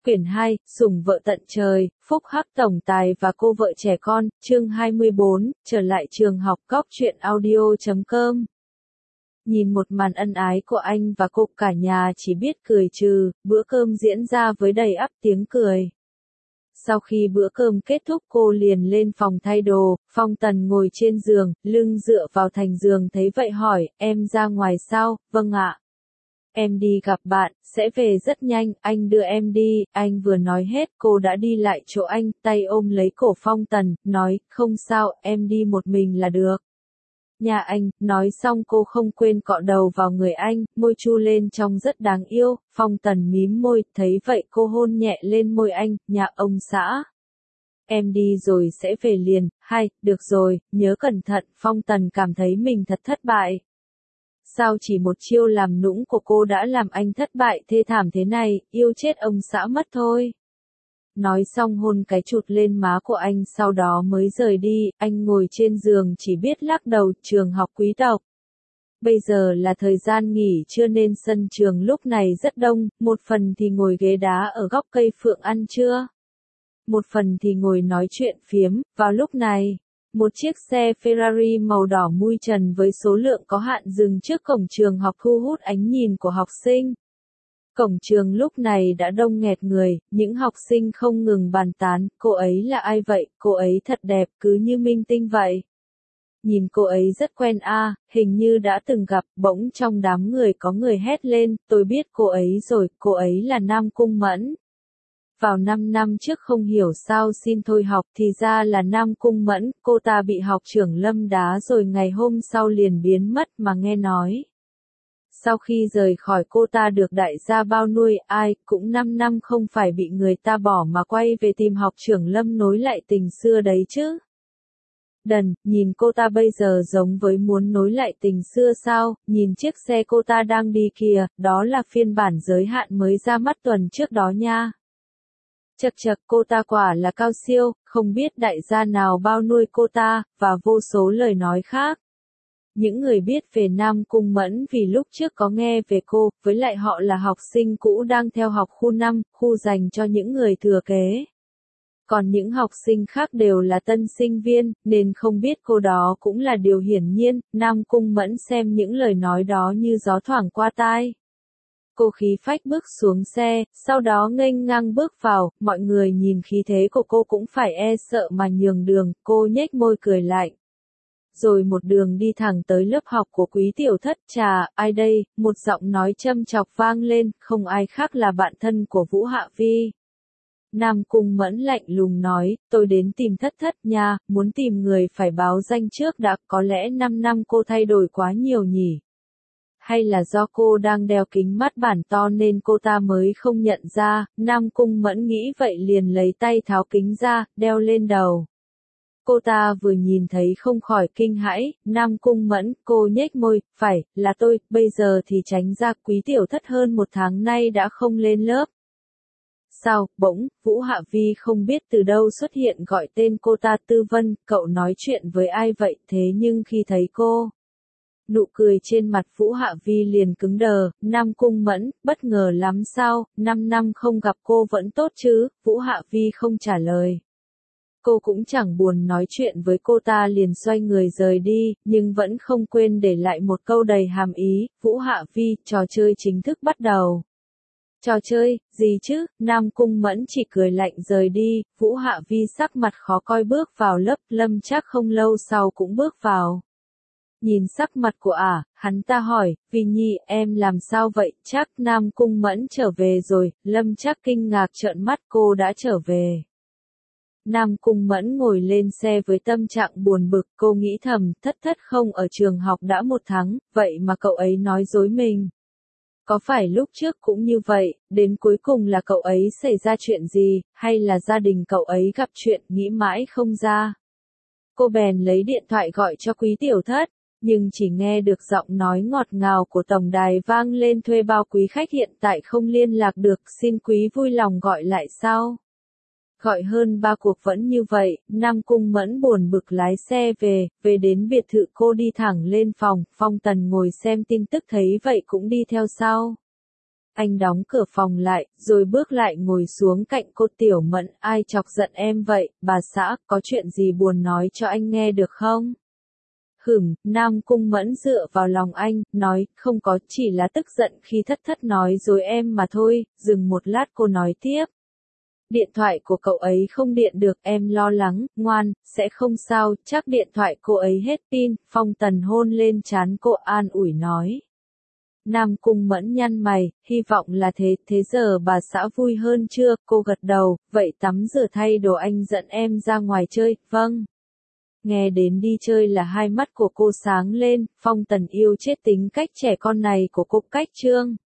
Quyển 2, Sủng vợ tận trời, Phúc Hắc tổng tài và cô vợ trẻ con, chương 24, trở lại trường học. Góc truyện audio.com. Nhìn một màn ân ái của anh và cô, cả nhà chỉ biết cười trừ, bữa cơm diễn ra với đầy ắp tiếng cười. Sau khi bữa cơm kết thúc cô liền lên phòng thay đồ, Phong Tần ngồi trên giường, lưng dựa vào thành giường thấy vậy hỏi, em ra ngoài sao? Vâng ạ. Em đi gặp bạn, sẽ về rất nhanh, anh đưa em đi. Anh vừa nói hết cô đã đi lại chỗ anh, tay ôm lấy cổ Phong Tần, nói, không sao, em đi một mình là được. Nhà anh, nói xong cô không quên cọ đầu vào người anh, môi chu lên trông rất đáng yêu. Phong Tần mím môi, thấy vậy cô hôn nhẹ lên môi anh, nhà ông xã. Em đi rồi sẽ về liền. Được rồi, nhớ cẩn thận. Phong Tần cảm thấy mình thật thất bại. Sao chỉ một chiêu làm nũng của cô đã làm anh thất bại thê thảm thế này, yêu chết ông xã mất thôi. Nói xong hôn cái chụt lên má của anh sau đó mới rời đi, anh ngồi trên giường chỉ biết lắc đầu. Trường học Quý Tộc. Bây giờ là thời gian nghỉ trưa nên sân trường lúc này rất đông, một phần thì ngồi ghế đá ở góc cây phượng ăn trưa. Một phần thì ngồi nói chuyện phiếm. Vào lúc này, một chiếc xe Ferrari màu đỏ mui trần với số lượng có hạn dừng trước cổng trường học thu hút ánh nhìn của học sinh. Cổng trường lúc này đã đông nghẹt người, những học sinh không ngừng bàn tán, cô ấy là ai vậy, cô ấy thật đẹp, cứ như minh tinh vậy. Nhìn cô ấy rất quen hình như đã từng gặp. Bỗng trong đám người có người hét lên, tôi biết cô ấy rồi, cô ấy là Nam Cung Mẫn. Vào 5 năm trước không hiểu sao xin thôi học thì ra là Nam Cung Mẫn, cô ta bị học trưởng Lâm đá rồi ngày hôm sau liền biến mất mà nghe nói. Sau khi rời khỏi cô ta được đại gia bao nuôi, ai cũng 5 năm không phải bị người ta bỏ mà quay về tìm học trưởng Lâm nối lại tình xưa đấy chứ. Đần, nhìn cô ta bây giờ giống với muốn nối lại tình xưa sao, nhìn chiếc xe cô ta đang đi kìa, đó là phiên bản giới hạn mới ra mắt tuần trước đó nha. Chật, cô ta quả là cao siêu, không biết đại gia nào bao nuôi cô ta, và vô số lời nói khác. Những người biết về Nam Cung Mẫn vì lúc trước có nghe về cô, với lại họ là học sinh cũ đang theo học khu 5, khu dành cho những người thừa kế. Còn những học sinh khác đều là tân sinh viên, nên không biết cô đó cũng là điều hiển nhiên. Nam Cung Mẫn xem những lời nói đó như gió thoảng qua tai. Cô khí phách bước xuống xe, sau đó nghênh ngang bước vào, mọi người nhìn khí thế của cô cũng phải e sợ mà nhường đường, cô nhếch môi cười lạnh. Rồi một đường đi thẳng tới lớp học của Quý Tiểu Thất. Chà, ai đây? Một giọng nói châm chọc vang lên, không ai khác là bạn thân của Vũ Hạ Vi. Nam Cung Mẫn lạnh lùng nói, tôi đến tìm Thất Thất nha, muốn tìm người phải báo danh trước đã, có lẽ 5 năm cô thay đổi quá nhiều nhỉ? Hay là do cô đang đeo kính mắt bản to nên cô ta mới không nhận ra? Nam Cung Mẫn nghĩ vậy liền lấy tay tháo kính ra, đeo lên đầu. Cô ta vừa nhìn thấy không khỏi kinh hãi. Nam Cung Mẫn, cô nhếch môi, phải, là tôi, bây giờ thì tránh ra. Quý Tiểu Thất hơn 1 tháng nay đã không lên lớp. Sao, bỗng, Vũ Hạ Vi không biết từ đâu xuất hiện gọi tên cô ta. Tư Vân, cậu nói chuyện với ai vậy? Thế nhưng khi thấy cô, nụ cười trên mặt Vũ Hạ Vi liền cứng đờ. Nam Cung Mẫn, bất ngờ lắm sao, 5 năm không gặp cô vẫn tốt chứ? Vũ Hạ Vi không trả lời. Cô cũng chẳng buồn nói chuyện với cô ta liền xoay người rời đi, nhưng vẫn không quên để lại một câu đầy hàm ý, Vũ Hạ Vi, trò chơi chính thức bắt đầu. Trò chơi, gì chứ? Nam Cung Mẫn chỉ cười lạnh rời đi. Vũ Hạ Vi sắc mặt khó coi bước vào lớp. Lâm Trác không lâu sau cũng bước vào. Nhìn sắc mặt của hắn ta hỏi, Vi Nhi, em làm sao vậy? Chắc Nam Cung Mẫn trở về rồi. Lâm Trác kinh ngạc trợn mắt, cô đã trở về. Nam Cung Mẫn ngồi lên xe với tâm trạng buồn bực, cô nghĩ thầm, Thất Thất không ở trường học đã 1 tháng, vậy mà cậu ấy nói dối mình. Có phải lúc trước cũng như vậy, đến cuối cùng là cậu ấy xảy ra chuyện gì, hay là gia đình cậu ấy gặp chuyện, nghĩ mãi không ra. Cô bèn lấy điện thoại gọi cho Quý Tiểu Thất, nhưng chỉ nghe được giọng nói ngọt ngào của tổng đài vang lên, thuê bao quý khách hiện tại không liên lạc được, xin quý vui lòng gọi lại sau. Gọi hơn 3 cuộc vẫn như vậy, Nam Cung Mẫn buồn bực lái xe về đến biệt thự cô đi thẳng lên phòng, Phong Tần ngồi xem tin tức thấy vậy cũng đi theo sau. Anh đóng cửa phòng lại, rồi bước lại ngồi xuống cạnh cô Tiểu Mẫn. Ai chọc giận em vậy, bà xã, có chuyện gì buồn nói cho anh nghe được không? Nam Cung Mẫn dựa vào lòng anh, nói, không có, chỉ là tức giận khi Thất Thất nói dối em mà thôi. Dừng một lát cô nói tiếp. Điện thoại của cậu ấy không điện được, em lo lắng. Ngoan, sẽ không sao, chắc điện thoại cô ấy hết pin. Phong Tần hôn lên trán cô, an ủi nói. Nam Cung Mẫn nhăn mày, hy vọng là thế giờ bà xã vui hơn chưa? Cô gật đầu, vậy tắm rửa thay đồ anh dẫn em ra ngoài chơi. Vâng. Nghe đến đi chơi là hai mắt của cô sáng lên. Phong Tần yêu chết tính cách trẻ con này của cô. Cách chương